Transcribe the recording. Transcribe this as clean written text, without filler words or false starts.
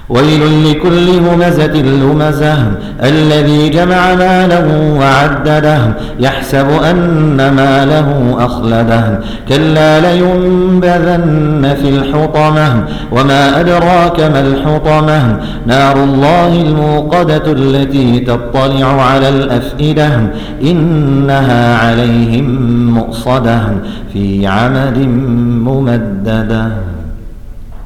ويل لكل همزة لمزة الذي جمع ماله وعدده يحسب أن ماله أخلده كلا لينبذن في الحطمة وما أدراك ما الحطمة نار الله الموقدة التي تطلع على الأفئدة إنها عليهم مؤصدة في عمد ممددة.